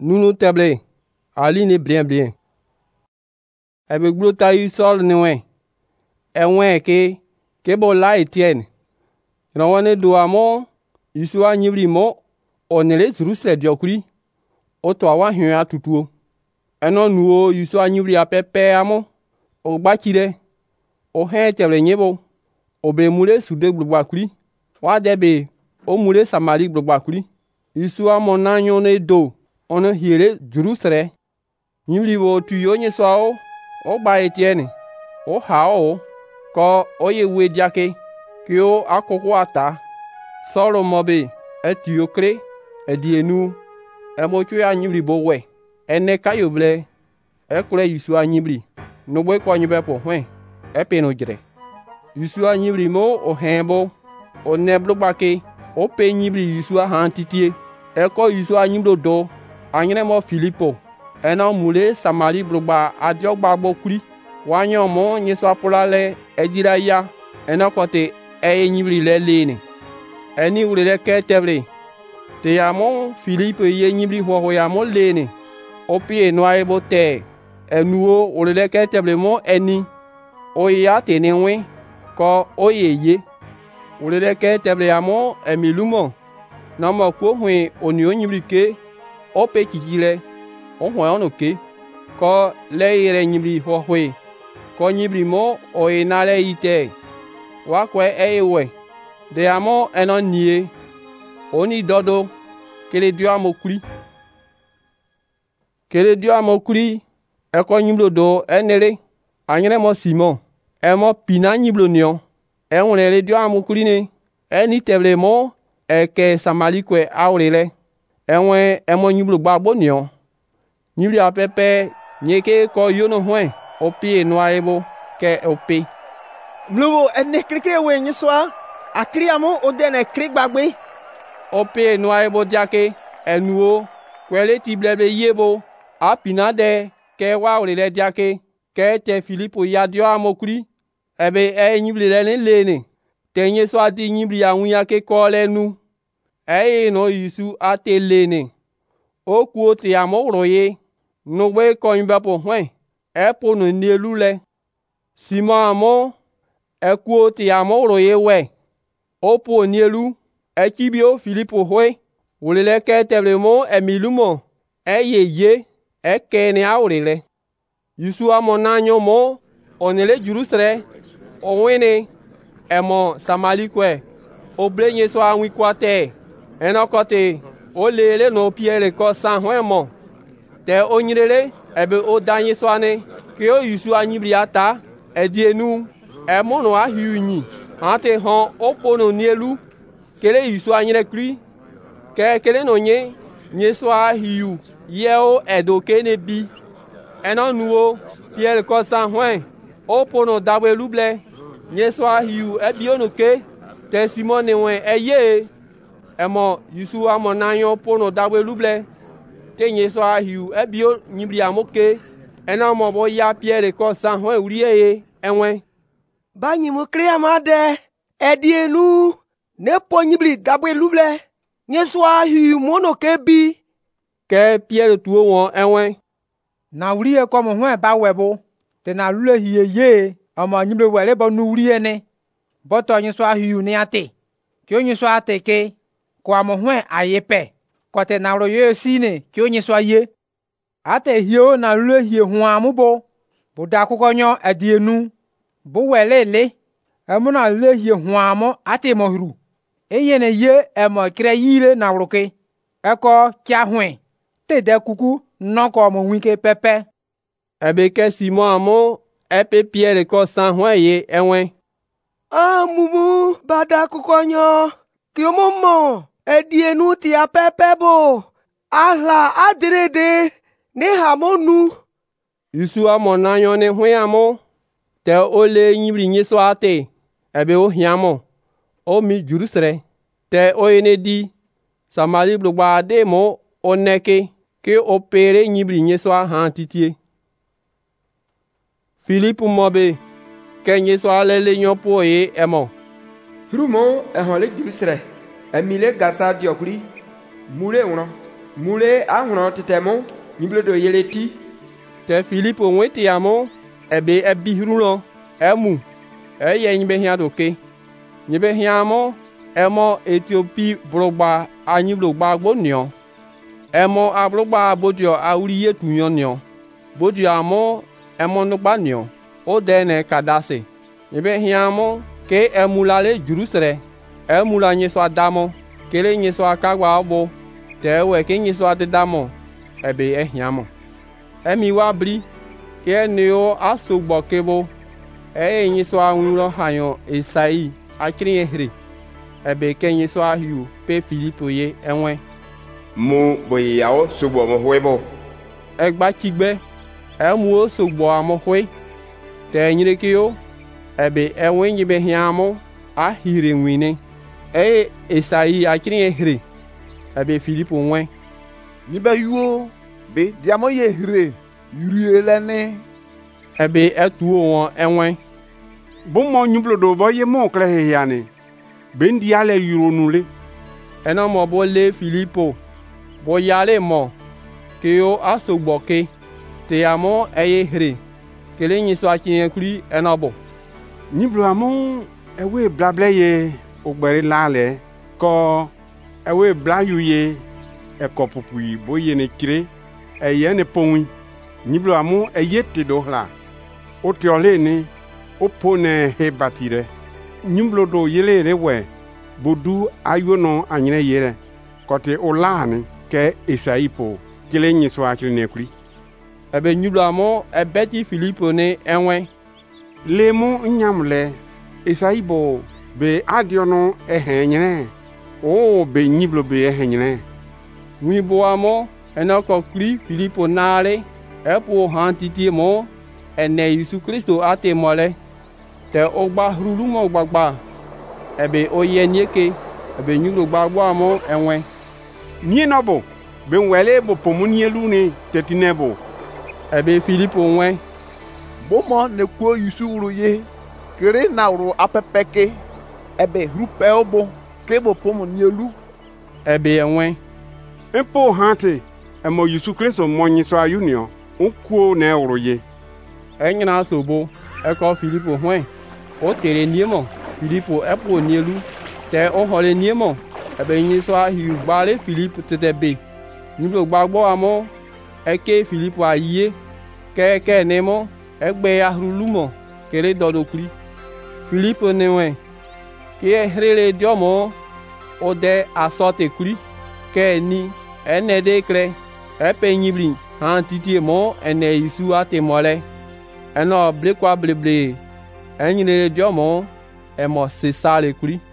Nunu teble. Ali ne bien. Ebe glota yu sol ni wen. Ewen ke bo la Etienne. Rawane do amo Yusua nyibri mo onele Jerusalem diokuri. Oto awa hyen atutuo. Eno nuo Yusua nyibri apepe amo. O gbachire. O hen teble nyebo. O be mule sude gblubakuri. Wa debe o mule Samari gblubakuri. Yusua mo nanyo ne do. Ono hiere Jerusalem. Nyibri wo tuyo nyeswa o ba Etienne. O hao ko oye we diake. Ki o akoko ata. Soro mobe etuyo kre. Edienu. Emocho ya nyibri bo we. Ene kayo ble. Ekule Yusua nyibri. Nogwe kwa nyube po hwen. Epe no jire. Yusua nyibri mo o henbo. O neblo bake. O pe nyibri Yusua hantitie. Eko Yusua nyibro do. Anyene mo Filipo. Ena mule Samari blogba adiogba bokuri. Wanyo mo nyeswa polale edira ya. Ena kote eye nyibri le lene. Eni ulele ke tebre. Te ya mo Filipo ye nyibri ho ya mo lene. Opi enwa ebo te. Enuo ulele ke tebre mo eni. Oye ya tenenwe. Ko oye ye. Ulele ke tebre ya mo emilumo. Namo ko hwen onio nyibri ke. Ope kikile. O hwen ono ke. Ko le ire nyibri ho hwe. Ko nyibri mo oye nale ite. Wa kwe ewe. De amo eno nie. Oni dodo. Kele dio amokuri. Kele dio amokuri. Eko nyiblo do enere. Anyere mo Simon. Emo pina nyiblo nyon. Enwele dio amokuri ne. Eni teble mo. Eke Samari kwe aurele. Enwe emo nyiblo gbagbo nyon. Nyibli apepe. Nyeke ko yono hwen. Opi enwa ebo. Ke opi. Mlubo ene krikre we nyeswa. Akri amo odene krik bagbe. Opi enwa ebo diake. Enuo. Kwele tiblebe yebo. Apina de. Ke wa aurele diake. Ke te Filipo ya dio amokuri. Ebe nyibli le lene. Te nyeswa di nyibli ya nwunya ke kole nu. No Yusu ate lene. O kuo te amo roye. No we ko imbapo hwen. Epo no nielu le. Simon amo. Kuo te amo roye we. Opo nielu. Chibio Filipo hwe. Ulele ke teble mo emilumo. Ye. Kene aurele. Yusu amo nanyo mo. Onele Jerusalem. Owene. Emo Samari kwe. Oble nyeswa anwikwate. Enokote. O lele no Pierre ko san hwen mo. Te onyirele. Ebe o danye swane. Ke o Yusu anyibri ata. Edienu. Emono ahiunyi. Ante hon opono nielu. Kele Yusu anyire kri. Kele no nye. Nyeswa ahiu. Yeo edo kene bi. Eno nuo. Pierre ko san hwen. Opono dawe luble. Nyeswa ahiu. Ebi ono ke. Te Simone wen eye. Emo Yusu amo nanyo pono dawe luble. Te nyeswa ahiu. Ebi o nyibri amoke. Ena mo bo ya Pierre ko san hwen uriye. Enwe. Banyi mo kre amade. Edienu. Ne po nyibri dawe luble. Nyeswa ahiu mono ke bi. Ke Pierre tuo won enwe. Na uriye ko mo hwen ba webo. Te na lule hiye ye. Amo nyibri wele bo nu uriye ne. Boto nyeswa ahiu ni ate. Kyo nyeswa ate ke. Kwa mo hwen ayepe. Kote na royo sine. Kyo nyeswa ye. Ate hiyo na lule hiye huwa mubo. Buda kukonyo edienu. Bo wele le. Emo na lule hiye huwa mo ate mohru. Eyene ye emo kire yire na roke. Eko kia hwen. Te de kuku noko mo wike pepe. Ebe ke Simon amo. Epe Pierre ko san hwen ye enwe. Mumu bada kukonyo. Kiomomo. Edienu ti apepe bo. Ala adirede. Ne hamonu. Yusu amo nanyo ne hwen amo. Te ole nyibri nyeso ate. Ebe o hiamo. O mi Jerusalem. Te o ene di. Samari blogba ade mo oneke. Ke opere nyibri nyeso hantitie. Filipo mobe. Ke nyeso alele nyopo ye emo. Hirumo ehonle Jerusalem. Emile gasa diokuri. Mure uno. mule ahron tetemo nyiblodo yeleti. Te Filipo wenti amo ebe ebirulo emu eye nyibe hia doke. Nyibe hia mo emo Ethiopia brogba anyiblogba gbonio. Emo abrogba abodio awuriye tunyonio. Bodio amo emo nogbanio. O dene kadase. Nyibe hia mo ke emulale Jerusalem. Emula nyeso adamo. Kele nyeso akagwa obo. Tewe ke nyeso adamo. Ebe ehiamo. Emi wa bli. Ke neo asogbo kebo. Nyeso anwulo hanyo Esai. Akiri ehre. Ebe ke nyeso ahiu pe Filipo ye enwe. Mu boyao sogbo mo hwebo. Egba kigbe. Emu o sogbo amohwe. Te nyireke yo. Ebe enwe nyibe hiamo ahire nwine. Esai akiri ehre. Ebe Filipo nwe. Nyibe yuo be diamo ye hire yuri elene. Ebe etuo won enwe. Bomo nyublodo bo ye mo kle heyane. Bendi ale yuronule. Eno mo bo le Filipo. Bo yale mo. Ke yo asogbo ke. Te amo eye hre. Kele nyiso akiri kuri enobo. Nyiblo amo ewe blable ye ogbere lale ko ewe blayu ye ekopupui boye ne kire eye ne ponwi. Nyiblo amo eye tedo hla. O tiole ne o pone he batire. Nyiblo do yele rewe bodu ayono anyine yere kote o lani ke Esaipo kele nyiso akiri ne kuri. Ebe nyiblo amo ebeti Filipo ne enwe. Lemo nyamle Esaibo be adiono ehenyene. O be nyiblo be ehenyene. Wibo amo enoko kuri Filipo nare. Epo hantiti mo ene Yesu Kristo ate mole. Te ogba rulumo gbagba. Ebe oye nieke. Ebe nyiblo gbagbo amo enwe. Nienobo be wele bo pomunielu ne tetinebo. Ebe Filipo nwe. Bomo ne kuo yusuru ye kere na uru apepeke ebe rupe obo kebo pomo nielu. Ebe enwe. Epo hante emo Yesu Kristo monyiso ayunio ukuo na uru ye. Enyina sobo eko Filipo hwe. O tere niemo Filipo epo nielu. Te o hole niemo ebe nyiso ahiu gbale Filipo tetebe. Niblo gbagbo amo eke Filipo aye ke nemo egbe ahrulumo kere dodokuri. Filipo newe ke hrele diomo ode asote kuri ke ni enede kre epe nyibli han titi mo ene Yesu ate mole eno blekwa bleble enyine diomo emo sesale kuri.